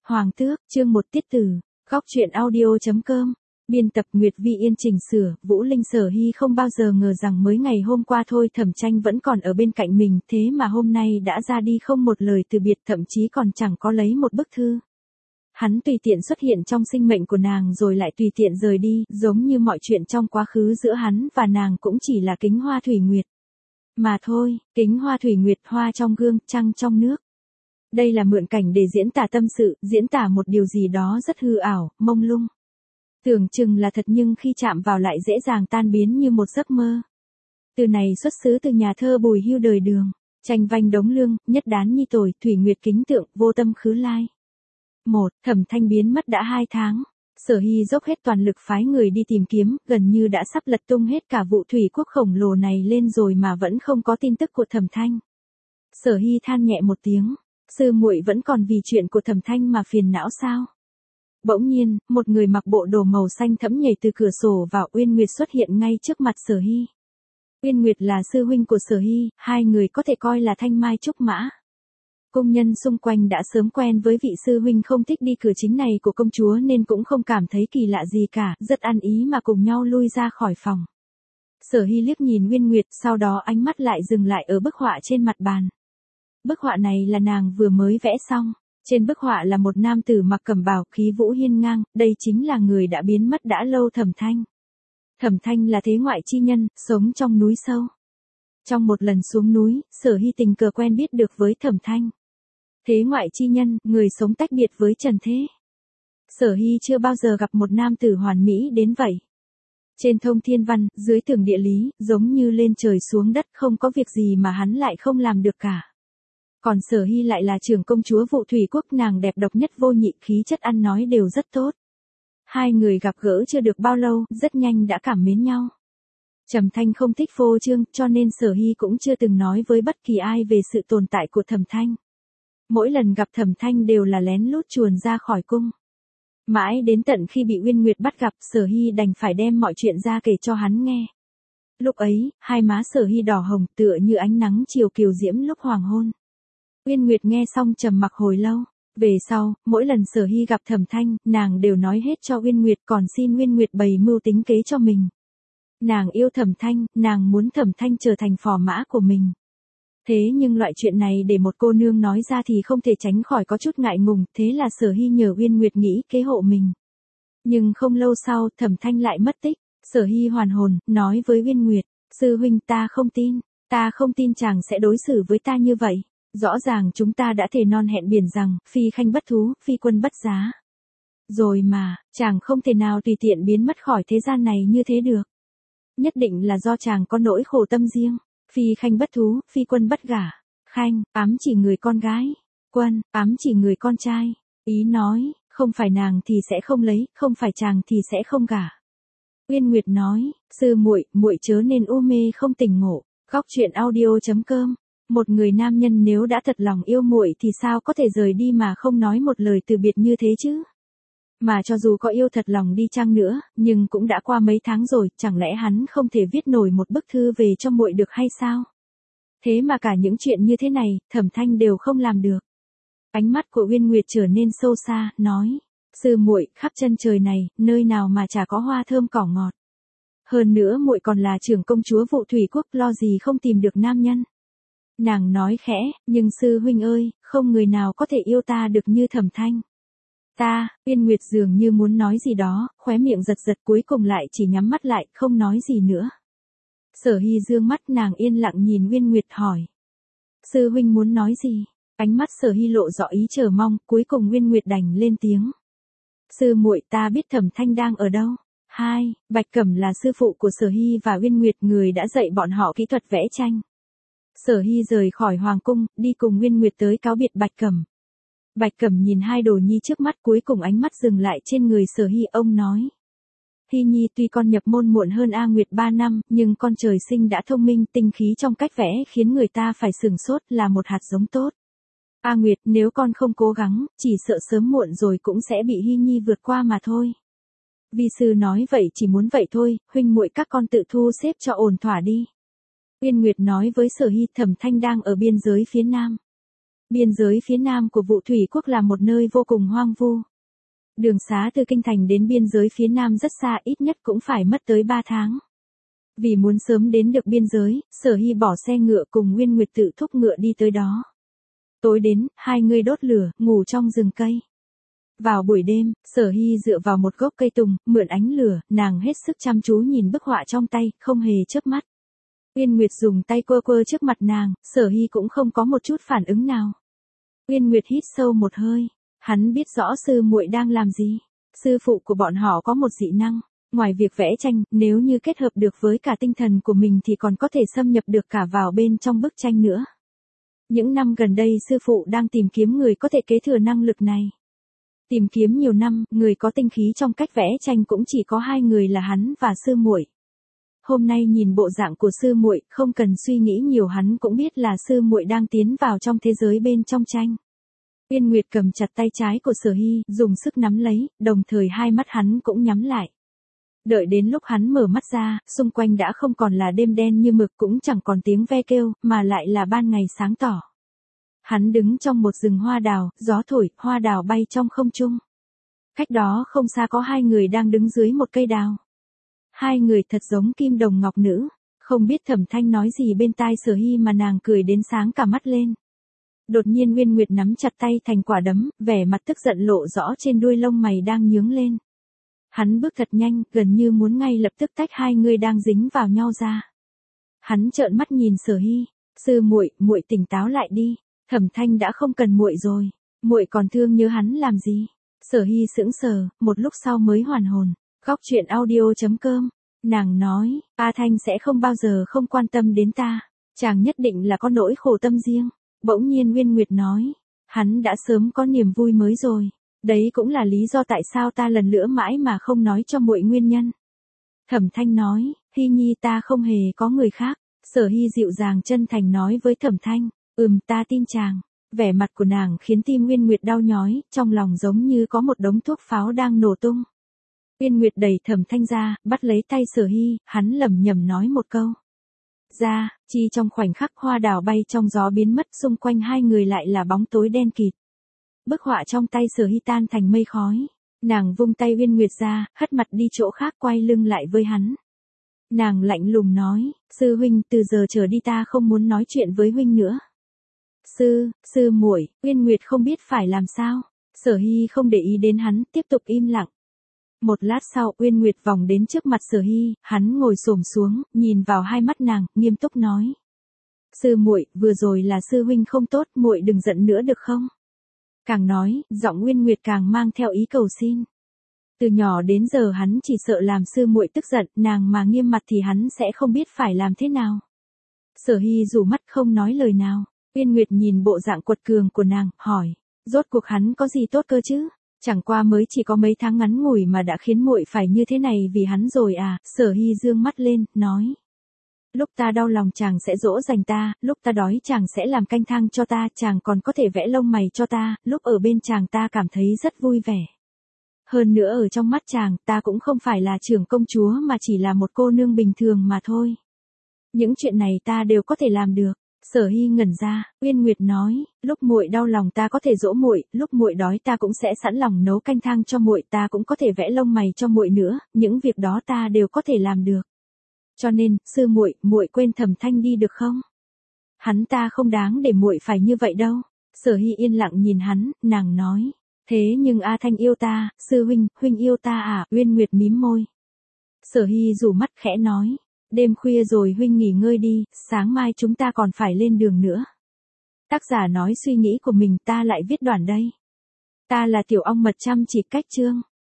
Hoàng tước, chương 1 tiết tử, góc truyện audio.com, biên tập Nguyệt Vi Yên chỉnh sửa, Vũ Linh Sở Hy không bao giờ ngờ rằng mới ngày hôm qua thôi Thẩm Tranh vẫn còn ở bên cạnh mình, thế mà hôm nay đã ra đi không một lời từ biệt, thậm chí còn chẳng có lấy một bức thư. Hắn tùy tiện xuất hiện trong sinh mệnh của nàng rồi lại tùy tiện rời đi, giống như mọi chuyện trong quá khứ giữa hắn và nàng cũng chỉ là kính hoa thủy nguyệt. Mà thôi, kính hoa thủy nguyệt, hoa trong gương, trăng trong nước. Đây là mượn cảnh để diễn tả tâm sự, diễn tả một điều gì đó rất hư ảo, mông lung. Tưởng chừng là thật nhưng khi chạm vào lại dễ dàng tan biến như một giấc mơ. Từ này xuất xứ từ nhà thơ Bùi Hưu đời Đường, tranh vanh đống lương, nhất đán nhi tồi, thủy nguyệt kính tượng, vô tâm khứ lai. 1. Thẩm Thanh biến mất đã 2 tháng. Sở Hy dốc hết toàn lực phái người đi tìm kiếm, gần như đã sắp lật tung hết cả vụ thủy quốc khổng lồ này lên rồi mà vẫn không có tin tức của Thẩm Thanh. Sở Hy than nhẹ một tiếng, sư muội vẫn còn vì chuyện của Thẩm Thanh mà phiền não sao? Bỗng nhiên, một người mặc bộ đồ màu xanh thẫm nhảy từ cửa sổ vào. Uyên Nguyệt xuất hiện ngay trước mặt Sở Hy. Uyên Nguyệt là sư huynh của Sở Hy, hai người có thể coi là thanh mai trúc mã. Công nhân xung quanh đã sớm quen với vị sư huynh không thích đi cửa chính này của công chúa nên cũng không cảm thấy kỳ lạ gì cả, rất ăn ý mà cùng nhau lui ra khỏi phòng. Sở Hy liếc nhìn Uyên Nguyệt, sau đó ánh mắt lại dừng lại ở bức họa trên mặt bàn. Bức họa này là nàng vừa mới vẽ xong. Trên bức họa là một nam tử mặc cẩm bào, khí vũ hiên ngang, đây chính là người đã biến mất đã lâu, Thẩm Thanh. Thẩm Thanh là thế ngoại chi nhân, sống trong núi sâu. Trong một lần xuống núi, Sở Hy tình cờ quen biết được với Thẩm Thanh. Thế ngoại chi nhân, người sống tách biệt với trần thế. Sở Hy chưa bao giờ gặp một nam tử hoàn mỹ đến vậy. Trên thông thiên văn, dưới tường địa lý, giống như lên trời xuống đất, không có việc gì mà hắn lại không làm được cả. Còn Sở Hy lại là trưởng công chúa vụ thủy quốc, nàng đẹp độc nhất vô nhị, khí chất ăn nói đều rất tốt. Hai người gặp gỡ chưa được bao lâu, rất nhanh đã cảm mến nhau. Thẩm Thanh không thích phô trương, cho nên Sở Hy cũng chưa từng nói với bất kỳ ai về sự tồn tại của Thẩm Thanh. Mỗi lần gặp Thẩm Thanh đều là lén lút chuồn ra khỏi cung. Mãi đến tận khi bị Uyên Nguyệt bắt gặp, Sở Hy đành phải đem mọi chuyện ra kể cho hắn nghe. Lúc ấy, hai má Sở Hy đỏ hồng tựa như ánh nắng chiều kiều diễm lúc hoàng hôn. Uyên Nguyệt nghe xong trầm mặc hồi lâu. Về sau, mỗi lần Sở Hy gặp Thẩm Thanh, nàng đều nói hết cho Uyên Nguyệt, còn xin Uyên Nguyệt bày mưu tính kế cho mình. Nàng yêu Thẩm Thanh, nàng muốn Thẩm Thanh trở thành phò mã của mình. Thế nhưng loại chuyện này để một cô nương nói ra thì không thể tránh khỏi có chút ngại ngùng, thế là Sở Hy nhờ Uyên Nguyệt nghĩ kế hộ mình. Nhưng không lâu sau, Thẩm Thanh lại mất tích. Sở Hy hoàn hồn, nói với Uyên Nguyệt, sư huynh, ta không tin chàng sẽ đối xử với ta như vậy. Rõ ràng chúng ta đã thề non hẹn biển rằng, phi khanh bất thú, phi quân bất giá. Rồi mà, chàng không thể nào tùy tiện biến mất khỏi thế gian này như thế được. Nhất định là do chàng có nỗi khổ tâm riêng. Phi khanh bất thú, phi quân bất gả. Khanh, ám chỉ người con gái. Quân, ám chỉ người con trai. Ý nói, không phải nàng thì sẽ không lấy, không phải chàng thì sẽ không gả. Uyên Nguyệt nói, sư muội, muội chớ nên u mê không tỉnh ngộ. Góc truyện audio.com. Một người nam nhân nếu đã thật lòng yêu muội thì sao có thể rời đi mà không nói một lời từ biệt như thế chứ? Mà cho dù có yêu thật lòng đi chăng nữa, nhưng cũng đã qua mấy tháng rồi, chẳng lẽ hắn không thể viết nổi một bức thư về cho muội được hay sao? Thế mà cả những chuyện như thế này, Thẩm Thanh đều không làm được. Ánh mắt của Uyên Nguyệt trở nên sâu xa, nói, sư muội, khắp chân trời này, nơi nào mà chả có hoa thơm cỏ ngọt. Hơn nữa muội còn là trưởng công chúa vụ thủy quốc, lo gì không tìm được nam nhân. Nàng nói khẽ, nhưng sư huynh ơi, không người nào có thể yêu ta được như Thẩm Thanh. Uyên Nguyệt dường như muốn nói gì đó, khóe miệng giật giật, cuối cùng lại chỉ nhắm mắt lại, không nói gì nữa. Sở Hy dương mắt, nàng yên lặng nhìn Uyên Nguyệt hỏi. Sư huynh muốn nói gì? Ánh mắt Sở Hy lộ rõ ý chờ mong, cuối cùng Uyên Nguyệt đành lên tiếng. Sư muội, ta biết Thẩm Thanh đang ở đâu. 2. Bạch Cẩm là sư phụ của Sở Hy và Uyên Nguyệt, người đã dạy bọn họ kỹ thuật vẽ tranh. Sở Hy rời khỏi hoàng cung, đi cùng Uyên Nguyệt tới cáo biệt Bạch Cẩm. Bạch Cẩm nhìn hai đồ nhi trước mắt, cuối cùng ánh mắt dừng lại trên người Sở Hy, ông nói. Hy nhi, tuy con nhập môn muộn hơn A Nguyệt 3 năm, nhưng con trời sinh đã thông minh, tinh khí trong cách vẽ khiến người ta phải sửng sốt, là một hạt giống tốt. A Nguyệt, nếu con không cố gắng, chỉ sợ sớm muộn rồi cũng sẽ bị Hy nhi vượt qua mà thôi. Vi sư nói vậy chỉ muốn vậy thôi, huynh muội các con tự thu xếp cho ổn thỏa đi. Uyên Nguyệt nói với Sở Hy, Thẩm Thanh đang ở biên giới phía nam. Biên giới phía nam của Vũ Thủy Quốc là một nơi vô cùng hoang vu. Đường xá từ kinh thành đến biên giới phía nam rất xa, ít nhất cũng phải mất tới 3 tháng. Vì muốn sớm đến được biên giới, Sở Hy bỏ xe ngựa cùng Nguyên Nguyệt tự thúc ngựa đi tới đó. Tối đến, hai người đốt lửa, ngủ trong rừng cây. Vào buổi đêm, Sở Hy dựa vào một gốc cây tùng, mượn ánh lửa, nàng hết sức chăm chú nhìn bức họa trong tay, không hề chớp mắt. Uyên Nguyệt dùng tay quơ quơ trước mặt nàng, Sở Hy cũng không có một chút phản ứng nào. Uyên Nguyệt hít sâu một hơi, hắn biết rõ sư muội đang làm gì. Sư phụ của bọn họ có một dị năng, ngoài việc vẽ tranh, nếu như kết hợp được với cả tinh thần của mình thì còn có thể xâm nhập được cả vào bên trong bức tranh nữa. Những năm gần đây sư phụ đang tìm kiếm người có thể kế thừa năng lực này. Tìm kiếm nhiều năm, người có tinh khí trong cách vẽ tranh cũng chỉ có 2 người là hắn và sư muội. Hôm nay nhìn bộ dạng của sư muội, không cần suy nghĩ nhiều hắn cũng biết là sư muội đang tiến vào trong thế giới bên trong tranh. Uyên Nguyệt cầm chặt tay trái của Sở Hy, dùng sức nắm lấy, đồng thời hai mắt hắn cũng nhắm lại. Đợi đến lúc hắn mở mắt ra, xung quanh đã không còn là đêm đen như mực, cũng chẳng còn tiếng ve kêu, mà lại là ban ngày sáng tỏ. Hắn đứng trong một rừng hoa đào, gió thổi, hoa đào bay trong không trung. Cách đó không xa có 2 người đang đứng dưới một cây đào. 2 người thật giống kim đồng ngọc nữ, không biết Thẩm Thanh nói gì bên tai Sở Hy mà nàng cười đến sáng cả mắt lên. Đột nhiên Nguyên Nguyệt nắm chặt tay thành quả đấm, vẻ mặt tức giận lộ rõ trên đuôi lông mày đang nhướng lên. Hắn bước thật nhanh, gần như muốn ngay lập tức tách 2 người đang dính vào nhau ra. Hắn trợn mắt nhìn Sở Hy, sư muội, muội tỉnh táo lại đi, Thẩm Thanh đã không cần muội rồi, muội còn thương nhớ hắn làm gì? Sở Hy sững sờ, một lúc sau mới hoàn hồn. Góc truyện audio.com, nàng nói, A Thanh sẽ không bao giờ không quan tâm đến ta, chàng nhất định là có nỗi khổ tâm riêng. Bỗng nhiên Nguyên Nguyệt nói, hắn đã sớm có niềm vui mới rồi, đấy cũng là lý do tại sao ta lần nữa mãi mà không nói cho muội nguyên nhân. Thẩm Thanh nói, Hy nhi ta không hề có người khác. Sở Hy dịu dàng chân thành nói với Thẩm Thanh, ta tin chàng. Vẻ mặt của nàng khiến tim Nguyên Nguyệt đau nhói, trong lòng giống như có một đống thuốc pháo đang nổ tung. Nguyên Nguyệt đẩy Thẩm Thanh ra, bắt lấy tay Sở Hy, hắn lẩm nhẩm nói một câu. Ra, chi trong khoảnh khắc hoa đào bay trong gió biến mất, xung quanh 2 người lại là bóng tối đen kịt. Bức họa trong tay Sở Hy tan thành mây khói. Nàng vung tay Nguyên Nguyệt ra, hất mặt đi chỗ khác, quay lưng lại với hắn. Nàng lạnh lùng nói, sư huynh, từ giờ trở đi ta không muốn nói chuyện với huynh nữa. Sư muội, Nguyên Nguyệt không biết phải làm sao. Sở Hy không để ý đến hắn, tiếp tục im lặng. Một lát sau, Uyên Nguyệt vòng đến trước mặt Sở Hy, hắn ngồi xổm xuống, nhìn vào hai mắt nàng, nghiêm túc nói: "Sư muội, vừa rồi là sư huynh không tốt, muội đừng giận nữa được không?" Càng nói, giọng Uyên Nguyệt càng mang theo ý cầu xin. Từ nhỏ đến giờ hắn chỉ sợ làm sư muội tức giận, nàng mà nghiêm mặt thì hắn sẽ không biết phải làm thế nào. Sở Hy rủ mắt không nói lời nào. Uyên Nguyệt nhìn bộ dạng quật cường của nàng, hỏi: "Rốt cuộc hắn có gì tốt cơ chứ? Chẳng qua mới chỉ có mấy tháng ngắn ngủi mà đã khiến muội phải như thế này vì hắn rồi à?" Sở Hy dương mắt lên, nói: "Lúc ta đau lòng chàng sẽ dỗ dành ta, lúc ta đói chàng sẽ làm canh thang cho ta, chàng còn có thể vẽ lông mày cho ta, lúc ở bên chàng ta cảm thấy rất vui vẻ. Hơn nữa ở trong mắt chàng, ta cũng không phải là trưởng công chúa mà chỉ là một cô nương bình thường mà thôi. Những chuyện này ta đều có thể làm được." Sở Hy ngẩn ra, Uyên Nguyệt nói: "Lúc muội đau lòng ta có thể dỗ muội, lúc muội đói ta cũng sẽ sẵn lòng nấu canh thang cho muội, ta cũng có thể vẽ lông mày cho muội nữa, những việc đó ta đều có thể làm được. Cho nên, sư muội, muội quên Thẩm Thanh đi được không? Hắn ta không đáng để muội phải như vậy đâu." Sở Hy yên lặng nhìn hắn, nàng nói: "Thế nhưng A Thanh yêu ta, sư huynh, huynh yêu ta à?" Uyên Nguyệt mím môi. Sở Hy rủ mắt khẽ nói: "Đêm khuya rồi, huynh nghỉ ngơi đi, sáng mai chúng ta còn phải lên đường nữa." Tác giả nói suy nghĩ của mình, ta lại viết đoạn đây. Ta là Tiểu Ong Mật chăm chỉ cách chương.